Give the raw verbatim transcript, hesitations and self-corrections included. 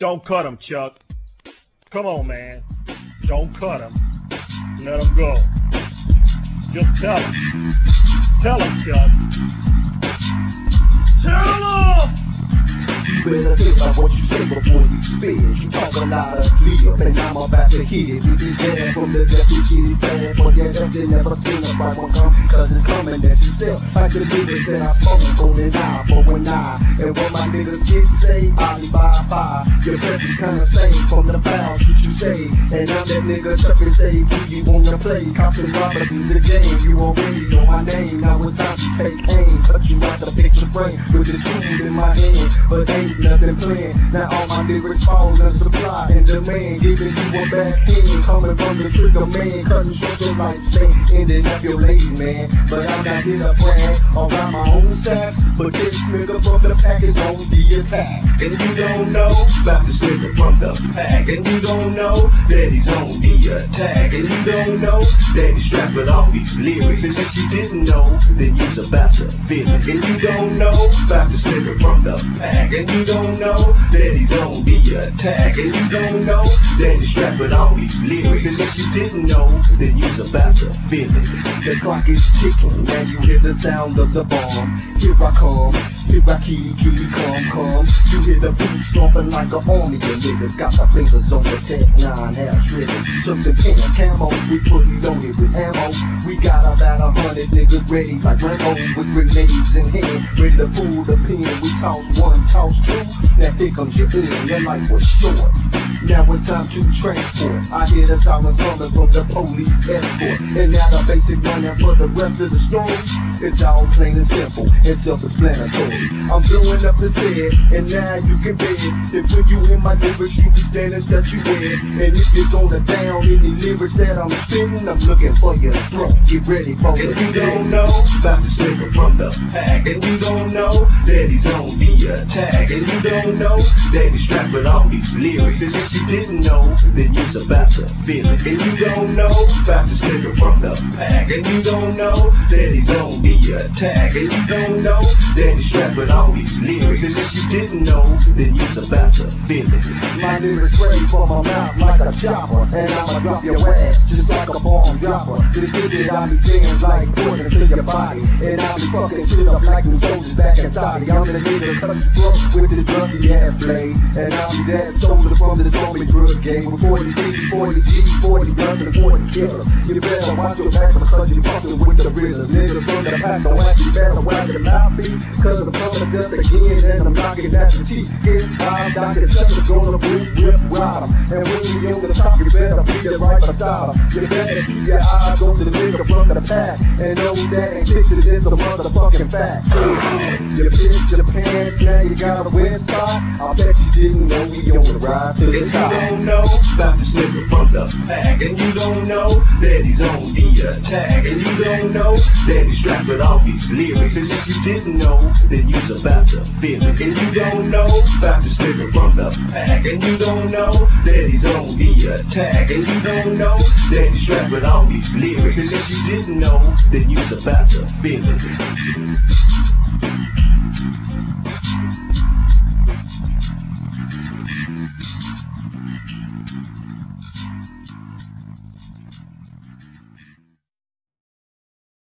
Don't cut him, Chuck. Come on, man. Don't cut him. Let him go. Just tell him. Tell him, Chuck. Tell him! You better think about what you say before you spit. You talk a lot of leave, and I'm about to hit it. It is bad from the left, it's shitty bad. But yeah, that they never seen a right one come, cause it's coming at you still. Like the niggas that I spoke on and I, but when I, and what my niggas get say, Alibaba. Your breath is kinda same from the foul shit you say. And I'm that nigga Chuck and say, who you wanna play? Cops and robbers in the game, you already know my name. Now it's time to take aim, cut you out the picture frame with the tool in my hand. But ain't nothing planned. Now all my lyrics fall under supply and demand, giving you a backhand coming from the trigger man, cutting short your life span, ending up your lady man. But I'm not here to brag around my own sacks, but this nigga from the pack is on the attack. And you don't know about this nigga from the pack, and you don't know that he's on the attack, and you don't know that he's strapped with all these lyrics. And if you didn't know, then you's about to feel it. And you don't know about this nigga from the pack, and you don't know that he's on the attack, and you don't know that he's strapped with all these lyrics. And if you didn't know, then you's about to feel it. The clock is ticking, now you hear the sound of the bomb. Here I come, here I keep, keep, come, come. You hear the boots stomping like an army of niggas. Got my fingers on the tech nine, half triggers. Took the pants, camo, we fully loaded with ammo. We got about a hundred niggas ready like Rambo with grenades in hand, ready to pull the pin. We toss one, toss two, now here comes your in. That life was short, now it's time to transport. I hear the sirens coming from the police escort, and now the basic running for the rest of the story. It's all plain and simple and self-explanatory. I'm blowing up the set, and now you can bet that when you hear my lyrics, you be standing set you in. And if you're gonna down any lyrics that I'm spitting, I'm looking for your throat. Get ready for it. And you don't know about this nigga from the pack, and you don't know that he's on the attack, and you don't know that he's strapped with all these lyrics. And if you didn't know, then you's about to feel it. And you don't know about this nigga from the pack, and you don't know that he's on the attack, and you don't know that he's strapped with all these lyrics. And if you didn't know, then you's about to feel it. My lyrics ready for my mouth like a chopper, and I'ma drop your ass just like a bomb dropper. This shit that I be saying like poison to your body, and I be fucking shit up like new soldiers back in Saudi. I'm the nigga cut you throat with this rusty ass blade, and I'm that soldier from the zombie brigade with forty G, forty G, forty guns and forty killers. You better watch your back because you fucking with the realers. Niggas from the pack don't act, you better whack the mouthpiece, cause I'm coming to dust again and I'm knocking at your teeth. Get high, Doctor Chuck's gonna boot, rip, ride 'em. And when you on the top, you better be it right beside 'em. You better keep your eyes on to the nigga from the pack, and know that ain't picture is a motherfucking fact. You pissed your pants, now you got a wet spot. I bet you didn't know we on the ride to the and top. you don't know about this nigga from the pack, and you don't know that he's on the attack, and you don't know that he's strapped with all these lyrics. And if you didn't know, then you's about to feel it. And you don't know about this nigga from the pack, and you don't know that he's on the attack, and you don't know that he's strapped with all these lyrics. And if you didn't know, then you's about to feel it.